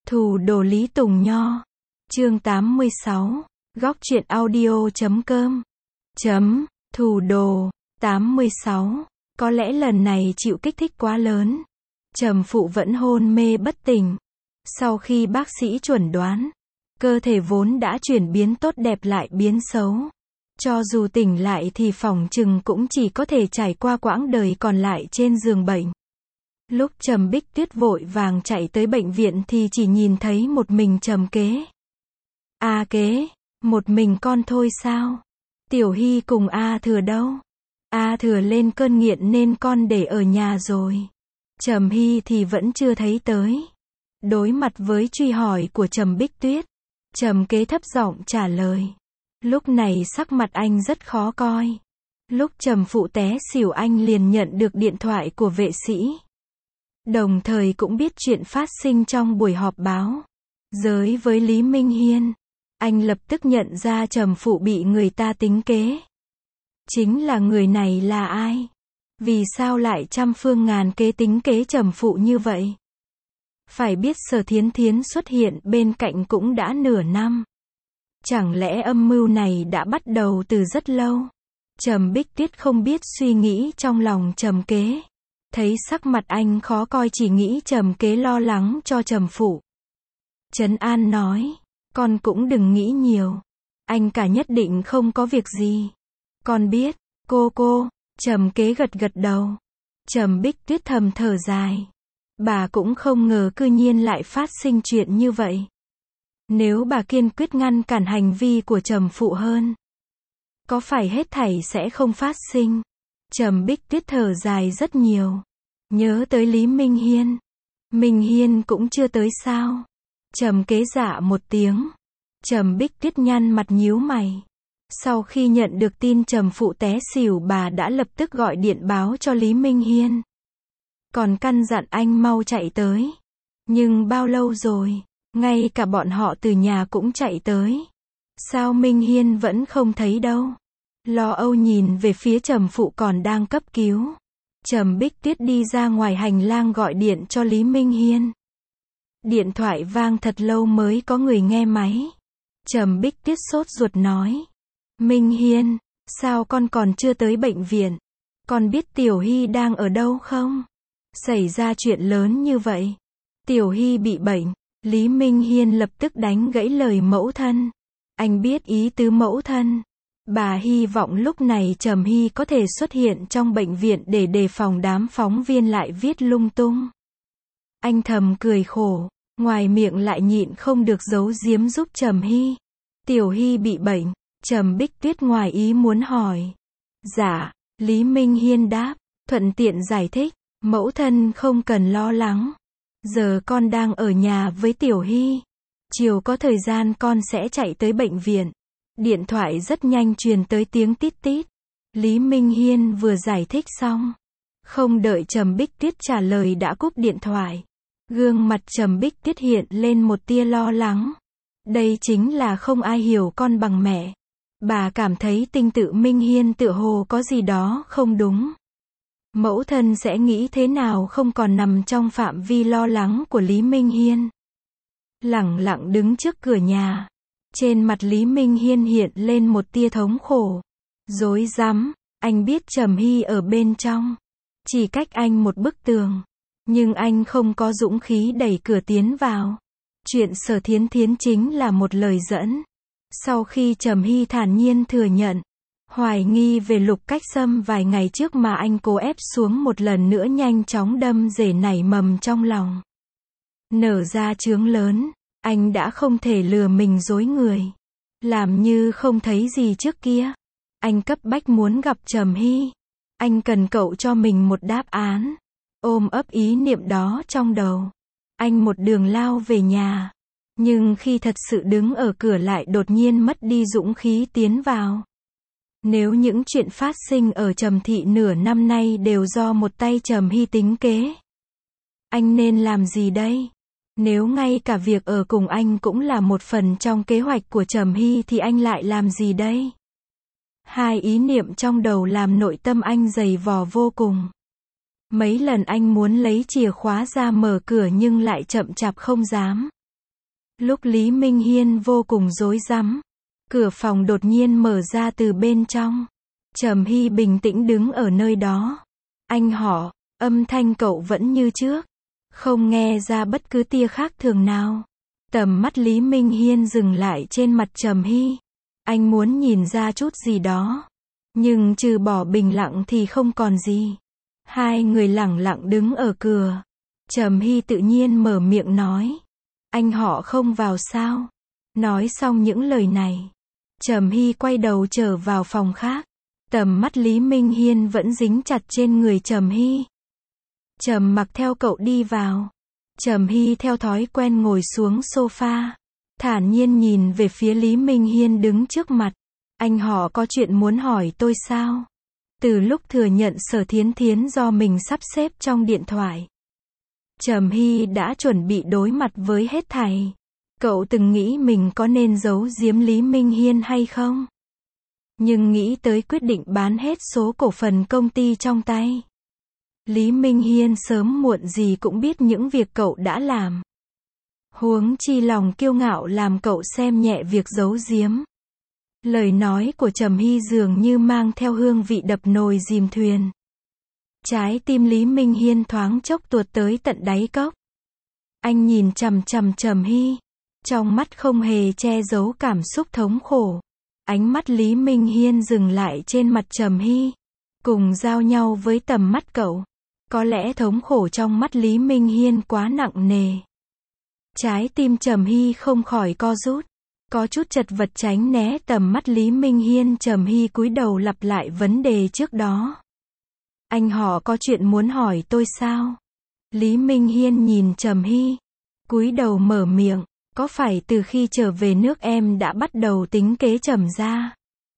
Thủ đồ Lý Tùng Nho. Chương 86. Góc truyện audio.com. Thủ đồ. 86. Có lẽ lần này chịu kích thích quá lớn. Trầm phụ vẫn hôn mê bất tỉnh. Sau khi bác sĩ chuẩn đoán, cơ thể vốn đã chuyển biến tốt đẹp lại biến xấu. Cho dù tỉnh lại thì phỏng chừng cũng chỉ có thể trải qua quãng đời còn lại trên giường bệnh. Lúc Trầm Bích Tuyết vội vàng chạy tới bệnh viện thì chỉ nhìn thấy một mình Trầm Kế. A Kế, một mình con thôi sao? Tiểu Hy cùng A Thừa đâu? A Thừa lên cơn nghiện nên con để ở nhà rồi. Trầm Hy thì vẫn chưa thấy tới. Đối mặt với truy hỏi của Trầm Bích Tuyết, Trầm Kế thấp giọng trả lời. Lúc này sắc mặt anh rất khó coi. Lúc Trầm phụ té xỉu anh liền nhận được điện thoại của vệ sĩ. Đồng thời cũng biết chuyện phát sinh trong buổi họp báo giới với Lý Minh Hiên. Anh lập tức nhận ra Trầm phụ bị người ta tính kế. Chính là người này là ai? Vì sao lại trăm phương ngàn kế tính kế Trầm phụ như vậy? Phải biết Sở Thiến Thiến xuất hiện bên cạnh cũng đã nửa năm. Chẳng lẽ âm mưu này đã bắt đầu từ rất lâu? Trầm Bích Tuyết không biết suy nghĩ trong lòng Trầm Kế. Thấy sắc mặt anh khó coi chỉ nghĩ Trầm Kế lo lắng cho Trầm phụ. Trấn an nói, con cũng đừng nghĩ nhiều. Anh cả nhất định không có việc gì. Con biết, cô. Trầm Kế gật gật đầu. Trầm Bích Tuyết thầm thở dài. Bà cũng không ngờ cư nhiên lại phát sinh chuyện như vậy. Nếu bà kiên quyết ngăn cản hành vi của Trầm phụ hơn, có phải hết thảy sẽ không phát sinh? Trầm Bích Tuyết thở dài rất nhiều. Nhớ tới Lý Minh Hiên. Minh Hiên cũng chưa tới sao? Trầm Kế dạ một tiếng. Trầm Bích Tuyết nhăn mặt nhíu mày. Sau khi nhận được tin Trầm phụ té xỉu, bà đã lập tức gọi điện báo cho Lý Minh Hiên. Còn căn dặn anh mau chạy tới. Nhưng bao lâu rồi? Ngay cả bọn họ từ nhà cũng chạy tới. Sao Minh Hiên vẫn không thấy đâu? Lo âu nhìn về phía Trầm phụ còn đang cấp cứu. Trầm Bích Tuyết đi ra ngoài hành lang gọi điện cho Lý Minh Hiên. Điện thoại vang thật lâu mới có người nghe máy. Trầm Bích Tuyết sốt ruột nói. Minh Hiên, sao con còn chưa tới bệnh viện? Con biết Tiểu Hy đang ở đâu không? Xảy ra chuyện lớn như vậy. Tiểu Hy bị bệnh. Lý Minh Hiên lập tức đánh gãy lời mẫu thân. Anh biết ý tứ mẫu thân. Bà hy vọng lúc này Trầm Hy có thể xuất hiện trong bệnh viện để đề phòng đám phóng viên lại viết lung tung. Anh thầm cười khổ, ngoài miệng lại nhịn không được giấu giếm giúp Trầm Hy. Tiểu Hy bị bệnh. Trầm Bích Tuyết ngoài ý muốn hỏi. Dạ, Lý Minh Hiên đáp, thuận tiện giải thích. Mẫu thân không cần lo lắng. Giờ con đang ở nhà với Tiểu Hy. Chiều có thời gian con sẽ chạy tới bệnh viện. Điện thoại rất nhanh truyền tới tiếng tít tít. Lý Minh Hiên vừa giải thích xong, không đợi Trầm Bích Tuyết trả lời đã cúp điện thoại. Gương mặt Trầm Bích Tuyết hiện lên một tia lo lắng. Đây chính là không ai hiểu con bằng mẹ. Bà cảm thấy tinh tự Minh Hiên tựa hồ có gì đó không đúng. Mẫu thân sẽ nghĩ thế nào không còn nằm trong phạm vi lo lắng của Lý Minh Hiên. Lẳng lặng đứng trước cửa nhà. Trên mặt Lý Minh Hiên hiện lên một tia thống khổ. Rối rắm, anh biết Trầm Hy ở bên trong. Chỉ cách anh một bức tường. Nhưng anh không có dũng khí đẩy cửa tiến vào. Chuyện Sở Thiến Thiến chính là một lời dẫn. Sau khi Trầm Hy thản nhiên thừa nhận hoài nghi về Lục Cách Sâm vài ngày trước mà anh cố ép xuống, một lần nữa nhanh chóng đâm rễ nảy mầm trong lòng. Nở ra chướng lớn, anh đã không thể lừa mình dối người. Làm như không thấy gì trước kia. Anh cấp bách muốn gặp Trầm Hy. Anh cần cậu cho mình một đáp án. Ôm ấp ý niệm đó trong đầu, anh một đường lao về nhà. Nhưng khi thật sự đứng ở cửa lại đột nhiên mất đi dũng khí tiến vào. Nếu những chuyện phát sinh ở Trầm thị nửa năm nay đều do một tay Trầm Hy tính kế, anh nên làm gì đây? Nếu ngay cả việc ở cùng anh cũng là một phần trong kế hoạch của Trầm Hy thì anh lại làm gì đây? Hai ý niệm trong đầu làm nội tâm anh dày vò vô cùng. Mấy lần anh muốn lấy chìa khóa ra mở cửa nhưng lại chậm chạp không dám. Lúc Lý Minh Hiên vô cùng rối rắm, cửa phòng đột nhiên mở ra từ bên trong. Trầm Hy bình tĩnh đứng ở nơi đó. Anh họ, âm thanh cậu vẫn như trước, không nghe ra bất cứ tia khác thường nào. Tầm mắt Lý Minh Hiên dừng lại trên mặt Trầm Hy. Anh muốn nhìn ra chút gì đó, nhưng trừ bỏ bình lặng thì không còn gì. Hai người lẳng lặng đứng ở cửa. Trầm Hy tự nhiên mở miệng nói. Anh họ không vào sao? Nói xong những lời này, Trầm Hy quay đầu trở vào phòng khác. Tầm mắt Lý Minh Hiên vẫn dính chặt trên người Trầm Hy. Trầm Mặc theo cậu đi vào. Trầm Hy theo thói quen ngồi xuống sofa, thản nhiên nhìn về phía Lý Minh Hiên đứng trước mặt. Anh họ có chuyện muốn hỏi tôi sao? Từ lúc thừa nhận Sở Thiến Thiến do mình sắp xếp trong điện thoại, Trầm Hy đã chuẩn bị đối mặt với hết thảy. Cậu từng nghĩ mình có nên giấu giếm Lý Minh Hiên hay không? Nhưng nghĩ tới quyết định bán hết số cổ phần công ty trong tay, Lý Minh Hiên sớm muộn gì cũng biết những việc cậu đã làm. Huống chi lòng kiêu ngạo làm cậu xem nhẹ việc giấu giếm. Lời nói của Trầm Hy dường như mang theo hương vị đập nồi dìm thuyền. Trái tim Lý Minh Hiên thoáng chốc tuột tới tận đáy cốc. Anh nhìn chằm chằm Trầm Hy, trong mắt không hề che giấu cảm xúc thống khổ. Ánh mắt Lý Minh Hiên dừng lại trên mặt Trầm Hy, cùng giao nhau với tầm mắt cậu. Có lẽ thống khổ trong mắt Lý Minh Hiên quá nặng nề. Trái tim Trầm Hy không khỏi co rút, có chút chật vật tránh né tầm mắt Lý Minh Hiên. Trầm Hy cúi đầu lặp lại vấn đề trước đó. Anh họ có chuyện muốn hỏi tôi sao? Lý Minh Hiên nhìn Trầm Hy, cúi đầu mở miệng. Có phải từ khi trở về nước em đã bắt đầu tính kế Trầm gia?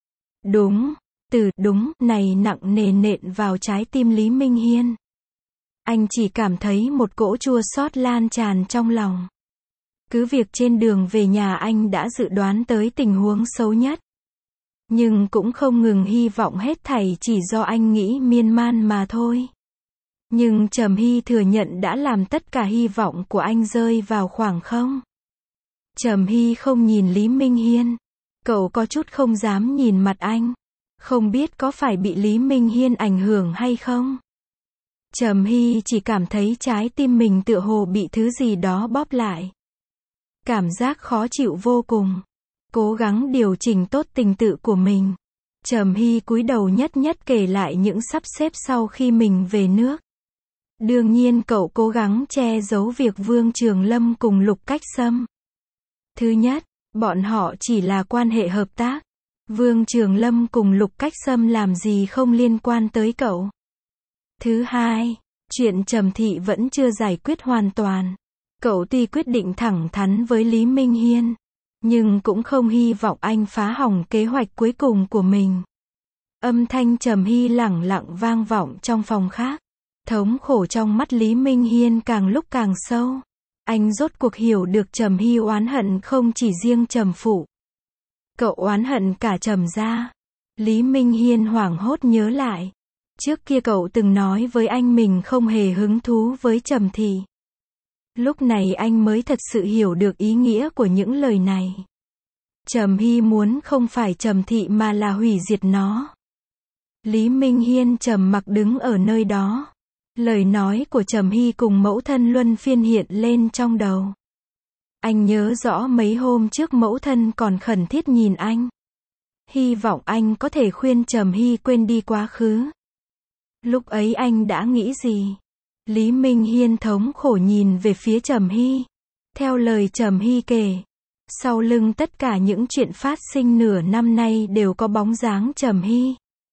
Đúng. Từ đúng này nặng nề nện vào trái tim Lý Minh Hiên. Anh chỉ cảm thấy một cỗ chua xót lan tràn trong lòng. Cứ việc trên đường về nhà anh đã dự đoán tới tình huống xấu nhất, nhưng cũng không ngừng hy vọng hết thảy chỉ do anh nghĩ miên man mà thôi. Nhưng Trầm Hy thừa nhận đã làm tất cả hy vọng của anh rơi vào khoảng không. Trầm Hy không nhìn Lý Minh Hiên. Cậu có chút không dám nhìn mặt anh. Không biết có phải bị Lý Minh Hiên ảnh hưởng hay không? Trầm Hy chỉ cảm thấy trái tim mình tựa hồ bị thứ gì đó bóp lại. Cảm giác khó chịu vô cùng. Cố gắng điều chỉnh tốt tình tự của mình, Trầm Hy cúi đầu nhất nhất kể lại những sắp xếp sau khi mình về nước. Đương nhiên cậu cố gắng che giấu việc Vương Trường Lâm cùng Lục Cách Sâm. Thứ nhất, bọn họ chỉ là quan hệ hợp tác. Vương Trường Lâm cùng Lục Cách Sâm làm gì không liên quan tới cậu. Thứ hai, chuyện Trầm Thị vẫn chưa giải quyết hoàn toàn. Cậu tuy quyết định thẳng thắn với Lý Minh Hiên, nhưng cũng không hy vọng anh phá hỏng kế hoạch cuối cùng của mình. Âm thanh Trầm Hy lẳng lặng vang vọng trong phòng khác. Thống khổ trong mắt Lý Minh Hiên càng lúc càng sâu. Anh rốt cuộc hiểu được Trầm Hy oán hận không chỉ riêng Trầm Phụ. Cậu oán hận cả Trầm gia. Lý Minh Hiên hoảng hốt nhớ lại. Trước kia cậu từng nói với anh mình không hề hứng thú với Trầm Thị. Lúc này anh mới thật sự hiểu được ý nghĩa của những lời này. Trầm Hy muốn không phải Trầm Thị mà là hủy diệt nó. Lý Minh Hiên trầm mặc đứng ở nơi đó. Lời nói của Trầm Hy cùng mẫu thân luân phiên hiện lên trong đầu. Anh nhớ rõ mấy hôm trước mẫu thân còn khẩn thiết nhìn anh. Hy vọng anh có thể khuyên Trầm Hy quên đi quá khứ. Lúc ấy anh đã nghĩ gì? Lý Minh Hiên thống khổ nhìn về phía Trầm Hy. Theo lời Trầm Hy kể, sau lưng tất cả những chuyện phát sinh nửa năm nay đều có bóng dáng Trầm Hy.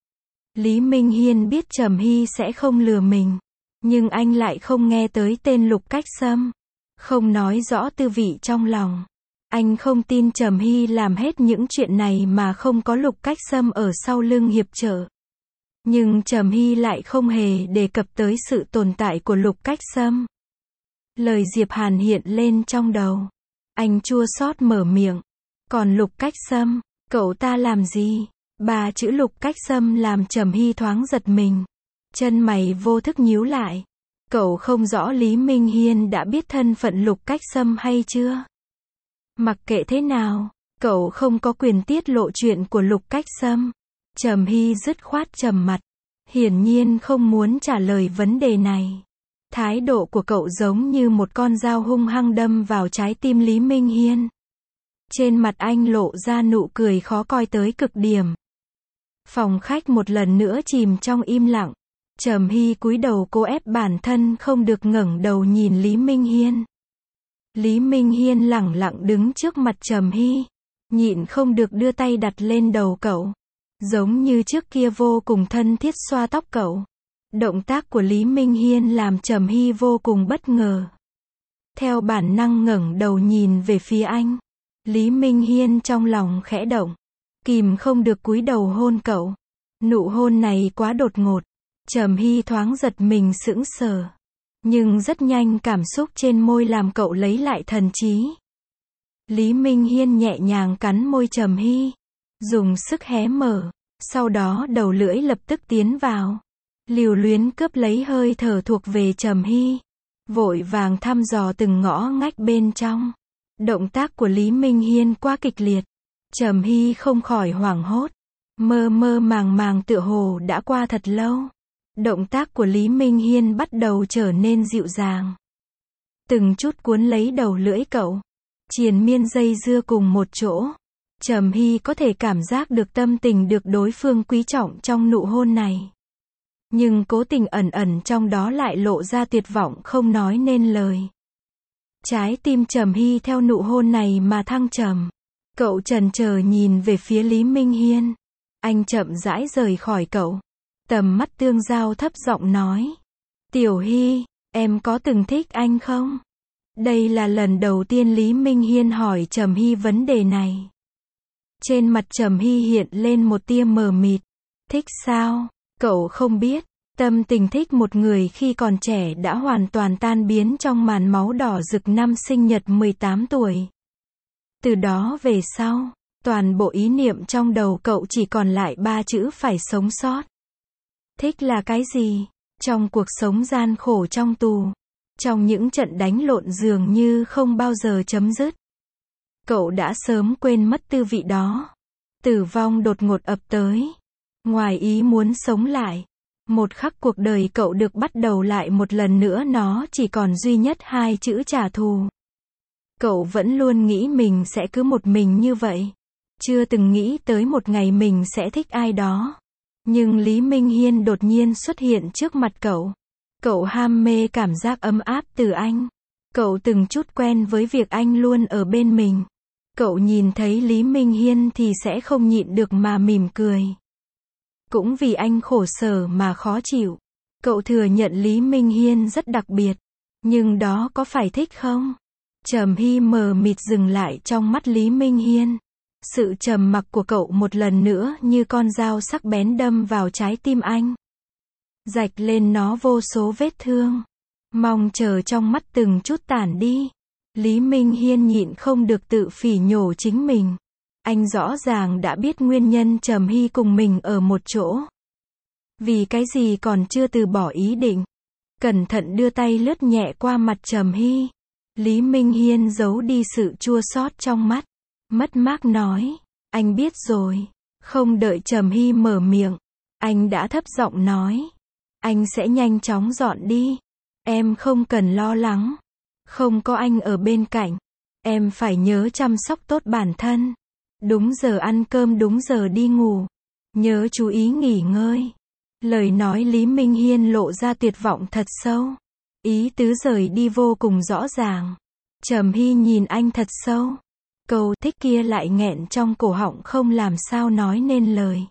Lý Minh Hiên biết Trầm Hy sẽ không lừa mình, nhưng anh lại không nghe tới tên Lục Cách Sâm, không nói rõ tư vị trong lòng. Anh không tin Trầm Hy làm hết những chuyện này mà không có Lục Cách Sâm ở sau lưng hiệp trợ. Nhưng Trầm Hy lại không hề đề cập tới sự tồn tại của Lục Cách Sâm. Lời Diệp Hàn hiện lên trong đầu. Anh chua xót mở miệng. Còn Lục Cách Sâm, cậu ta làm gì? Ba chữ Lục Cách Sâm làm Trầm Hy thoáng giật mình. Chân mày vô thức nhíu lại. Cậu không rõ Lý Minh Hiên đã biết thân phận Lục Cách Sâm hay chưa? Mặc kệ thế nào, cậu không có quyền tiết lộ chuyện của Lục Cách Sâm. Trầm Hy dứt khoát trầm mặt, hiển nhiên không muốn trả lời vấn đề này. Thái độ của cậu giống như một con dao hung hăng đâm vào trái tim Lý Minh Hiên. Trên mặt anh lộ ra nụ cười khó coi tới cực điểm. Phòng khách một lần nữa chìm trong im lặng. Trầm Hy cúi đầu cố ép bản thân không được ngẩng đầu nhìn Lý Minh Hiên. Lý Minh Hiên lẳng lặng đứng trước mặt Trầm Hy, nhịn không được đưa tay đặt lên đầu cậu, giống như trước kia vô cùng thân thiết xoa tóc cậu. Động tác của Lý Minh Hiên làm Trầm Hy vô cùng bất ngờ. Theo bản năng ngẩng đầu nhìn về phía anh. Lý Minh Hiên trong lòng khẽ động, kìm không được cúi đầu hôn cậu. Nụ hôn này quá đột ngột. Trầm Hy thoáng giật mình sững sờ. Nhưng rất nhanh cảm xúc trên môi làm cậu lấy lại thần trí. Lý Minh Hiên nhẹ nhàng cắn môi Trầm Hy, dùng sức hé mở, sau đó đầu lưỡi lập tức tiến vào, lưu luyến cướp lấy hơi thở thuộc về Trầm Hy, vội vàng thăm dò từng ngõ ngách bên trong. Động tác của Lý Minh Hiên quá kịch liệt, Trầm Hy không khỏi hoảng hốt, mơ mơ màng màng tựa hồ đã qua thật lâu. Động tác của Lý Minh Hiên bắt đầu trở nên dịu dàng, từng chút cuốn lấy đầu lưỡi cậu, triền miên dây dưa cùng một chỗ. Trầm Hy có thể cảm giác được tâm tình được đối phương quý trọng trong nụ hôn này. Nhưng cố tình ẩn ẩn trong đó lại lộ ra tuyệt vọng không nói nên lời. Trái tim Trầm Hy theo nụ hôn này mà thăng trầm. Cậu chần chờ nhìn về phía Lý Minh Hiên. Anh chậm rãi rời khỏi cậu. Tầm mắt tương giao thấp giọng nói. Tiểu Hy, em có từng thích anh không? Đây là lần đầu tiên Lý Minh Hiên hỏi Trầm Hy vấn đề này. Trên mặt Trầm Hy hiện lên một tia mờ mịt. Thích sao? Cậu không biết, tâm tình thích một người khi còn trẻ đã hoàn toàn tan biến trong màn máu đỏ rực năm sinh nhật 18 tuổi. Từ đó về sau, toàn bộ ý niệm trong đầu cậu chỉ còn lại 3 chữ phải sống sót. Thích là cái gì? Trong cuộc sống gian khổ trong tù, trong những trận đánh lộn dường như không bao giờ chấm dứt, cậu đã sớm quên mất tư vị đó. Tử vong đột ngột ập tới, ngoài ý muốn sống lại. Một khắc cuộc đời cậu được bắt đầu lại một lần nữa, nó chỉ còn duy nhất 2 chữ trả thù. Cậu vẫn luôn nghĩ mình sẽ cứ một mình như vậy, chưa từng nghĩ tới một ngày mình sẽ thích ai đó. Nhưng Lý Minh Hiên đột nhiên xuất hiện trước mặt cậu. Cậu ham mê cảm giác ấm áp từ anh. Cậu từng chút quen với việc anh luôn ở bên mình. Cậu nhìn thấy Lý Minh Hiên thì sẽ không nhịn được mà mỉm cười. Cũng vì anh khổ sở mà khó chịu. Cậu thừa nhận Lý Minh Hiên rất đặc biệt. Nhưng đó có phải thích không? Trầm Hy mờ mịt dừng lại trong mắt Lý Minh Hiên. Sự trầm mặc của cậu một lần nữa như con dao sắc bén đâm vào trái tim anh, rạch lên nó vô số vết thương. Mong chờ trong mắt từng chút tản đi. Lý Minh Hiên nhịn không được tự phỉ nhổ chính mình. Anh rõ ràng đã biết nguyên nhân Trầm Hy cùng mình ở một chỗ. Vì cái gì còn chưa từ bỏ ý định. Cẩn thận đưa tay lướt nhẹ qua mặt Trầm Hy. Lý Minh Hiên giấu đi sự chua xót trong mắt. Mất mát nói. Anh biết rồi. Không đợi Trầm Hy mở miệng, anh đã thấp giọng nói. Anh sẽ nhanh chóng dọn đi. Em không cần lo lắng. Không có anh ở bên cạnh, em phải nhớ chăm sóc tốt bản thân. Đúng giờ ăn cơm, đúng giờ đi ngủ. Nhớ chú ý nghỉ ngơi. Lời nói Lý Minh Hiên lộ ra tuyệt vọng thật sâu. Ý tứ rời đi vô cùng rõ ràng. Trầm Hy nhìn anh thật sâu. Câu thích kia lại nghẹn trong cổ họng không làm sao nói nên lời.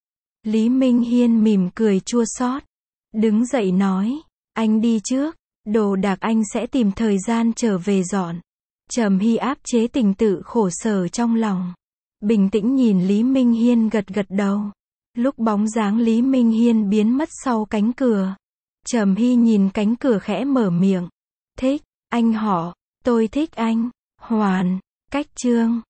Lý Minh Hiên mỉm cười chua xót, đứng dậy nói, anh đi trước, đồ đạc anh sẽ tìm thời gian trở về dọn. Trầm Hy áp chế tình tự khổ sở trong lòng, bình tĩnh nhìn Lý Minh Hiên gật gật đầu. Lúc bóng dáng Lý Minh Hiên biến mất sau cánh cửa, Trầm Hy nhìn cánh cửa khẽ mở miệng. Thích, anh họ, tôi thích anh. Hoàn, cách chương.